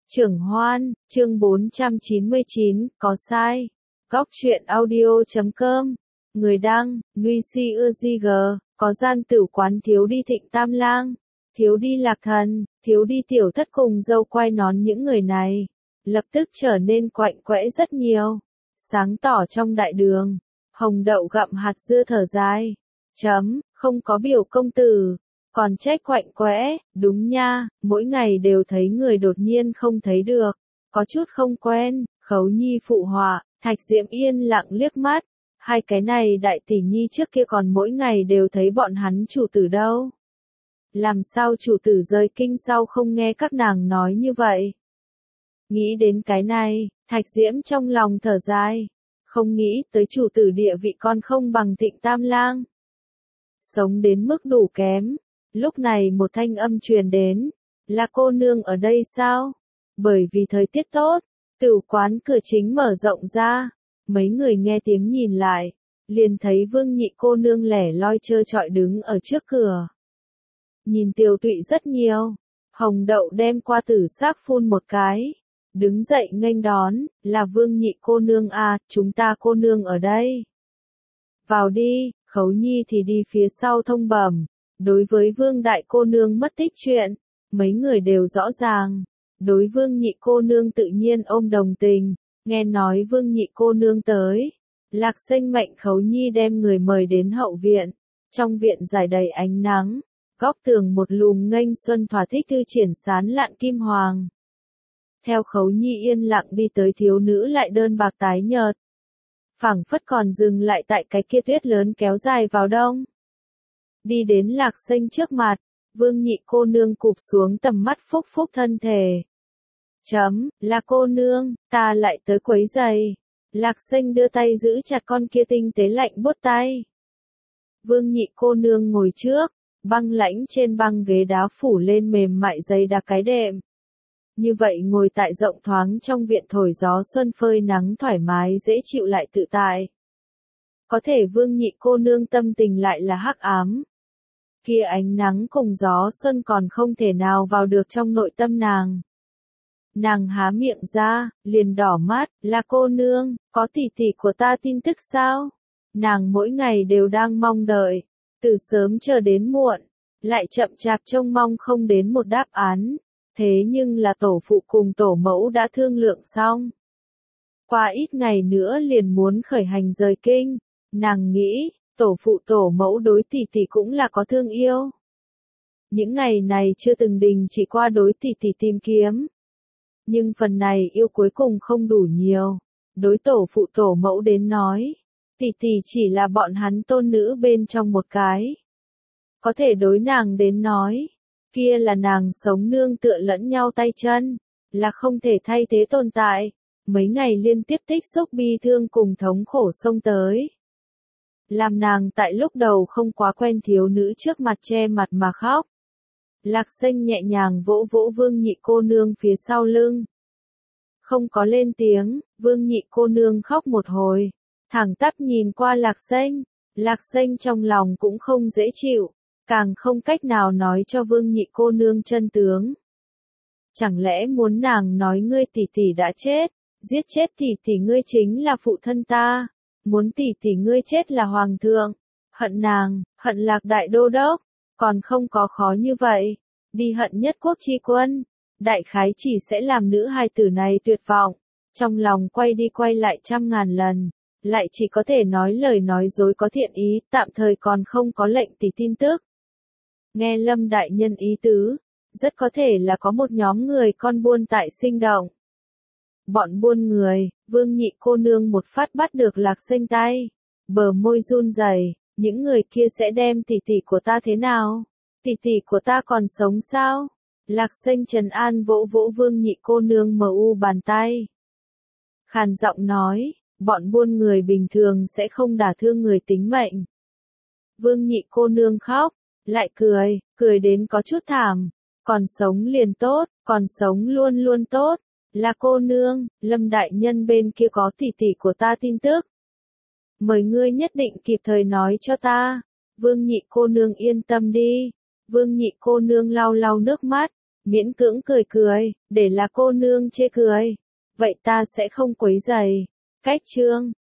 Trưởng Hoan, chương 499, có sai. Góc truyện audio.com. Người đăng, Nuy Si Ưa Di G, có gian tử quán thiếu đi Thịnh Tam Lang, thiếu đi Lạc Thần, thiếu đi Tiểu Thất cùng dâu quai nón, những người này lập tức trở nên quạnh quẽ rất nhiều. Sáng tỏ trong đại đường, Hồng Đậu gặm hạt dưa thở dài. Không có biểu công tử, còn trách quạnh quẽ, đúng nha, mỗi ngày đều thấy người đột nhiên không thấy được, có chút không quen. Khấu Nhi phụ họa. Thạch Diễm yên lặng liếc mắt, hai cái này đại tỷ nhi trước kia còn mỗi ngày đều thấy bọn hắn chủ tử đâu. Làm sao chủ tử rời kinh sau không nghe các nàng nói như vậy? Nghĩ đến cái này, Thạch Diễm trong lòng thở dài, không nghĩ tới chủ tử địa vị con không bằng Thịnh Tam Lang. Sống đến mức đủ kém. Lúc này một thanh âm truyền đến, là cô nương ở đây sao? Bởi vì thời tiết tốt, tửu quán cửa chính mở rộng ra, mấy người nghe tiếng nhìn lại, liền thấy Vương Nhị cô nương lẻ loi trơ trọi đứng ở trước cửa. Nhìn tiều tụy rất nhiều, Hồng Đậu đem qua tử xác phun một cái, đứng dậy nghênh đón, là Vương Nhị cô nương à, chúng ta cô nương ở đây. Vào đi. Khấu Nhi thì đi phía sau thông bẩm. Đối với Vương Đại cô nương mất tích chuyện, mấy người đều rõ ràng. Đối Vương Nhị cô nương tự nhiên ôm đồng tình, nghe nói Vương Nhị cô nương tới. Lạc Sinh mệnh Khấu Nhi đem người mời đến hậu viện. Trong viện rải đầy ánh nắng, góc tường một lùm nghênh xuân thỏa thích thư triển sán lạn kim hoàng. Theo Khấu Nhi yên lặng đi tới, thiếu nữ lại đơn bạc tái nhợt, phảng phất còn dừng lại tại cái kia tuyết lớn kéo dài vào đông. Đi đến Lạc Sinh trước mặt, Vương Nhị cô nương cụp xuống tầm mắt phúc phúc thân thể. Là cô nương, ta lại tới quấy giày. Lạc Sinh đưa tay giữ chặt con kia tinh tế lạnh buốt tay. Vương Nhị cô nương ngồi trước, băng lãnh trên băng ghế đá phủ lên mềm mại dày đặc cái đệm. Như vậy ngồi tại rộng thoáng trong viện thổi gió xuân phơi nắng thoải mái dễ chịu lại tự tại. Có thể Vương Nhị cô nương tâm tình lại là hắc ám. Kia ánh nắng cùng gió xuân còn không thể nào vào được trong nội tâm nàng. Nàng há miệng ra, liền đỏ mắt, là cô nương, có tỷ tỷ của ta tin tức sao? Nàng mỗi ngày đều đang mong đợi, từ sớm chờ đến muộn, lại chậm chạp trông mong không đến một đáp án. Thế nhưng là tổ phụ cùng tổ mẫu đã thương lượng xong. Qua ít ngày nữa liền muốn khởi hành rời kinh, nàng nghĩ, tổ phụ tổ mẫu đối tỷ tỷ cũng là có thương yêu. Những ngày này chưa từng đình chỉ qua đối tỷ tỷ tìm kiếm. Nhưng phần này yêu cuối cùng không đủ nhiều. Đối tổ phụ tổ mẫu đến nói, tỷ tỷ chỉ là bọn hắn tôn nữ bên trong một cái. Có thể đối nàng đến nói, kia là nàng sống nương tựa lẫn nhau tay chân, là không thể thay thế tồn tại. Mấy ngày liên tiếp tích xúc bi thương cùng thống khổ xông tới. Làm nàng tại lúc đầu không quá quen thiếu nữ trước mặt che mặt mà khóc. Lạc Sinh nhẹ nhàng vỗ vỗ Vương Nhị cô nương phía sau lưng. Không có lên tiếng, Vương Nhị cô nương khóc một hồi, thẳng tắp nhìn qua Lạc Sinh. Lạc Sinh trong lòng cũng không dễ chịu, càng không cách nào nói cho Vương Nhị cô nương chân tướng. Chẳng lẽ muốn nàng nói ngươi tỷ tỷ đã chết, giết chết tỷ tỷ ngươi chính là phụ thân ta, muốn tỷ tỷ ngươi chết là hoàng thượng, hận nàng, hận Lạc đại đô đốc, còn không có khó như vậy, đi hận nhất quốc chi quân, đại khái chỉ sẽ làm nữ hài tử này tuyệt vọng, trong lòng quay đi quay lại trăm ngàn lần, lại chỉ có thể nói lời nói dối có thiện ý, tạm thời còn không có lệnh tỷ tin tức. Nghe Lâm đại nhân ý tứ, rất có thể là có một nhóm người con buôn tại Sinh động. Bọn buôn người, Vương Nhị cô nương một phát bắt được Lạc Sinh tay, bờ môi run rẩy, những người kia sẽ đem tỷ tỷ của ta thế nào? Tỷ tỷ của ta còn sống sao? Lạc Sinh trấn an vỗ vỗ Vương Nhị cô nương mờ u bàn tay. Khàn giọng nói, bọn buôn người bình thường sẽ không đả thương người tính mệnh. Vương Nhị cô nương khóc, lại cười đến có chút thảm, còn sống liền tốt, còn sống luôn luôn tốt, là cô nương, Lâm đại nhân bên kia có tỷ tỷ của ta tin tức. Mời ngươi nhất định kịp thời nói cho ta. Vương Nhị cô nương yên tâm đi. Vương Nhị cô nương lau lau nước mắt, miễn cưỡng cười cười, để là cô nương chê cười. Vậy ta sẽ không quấy rầy. Cách chương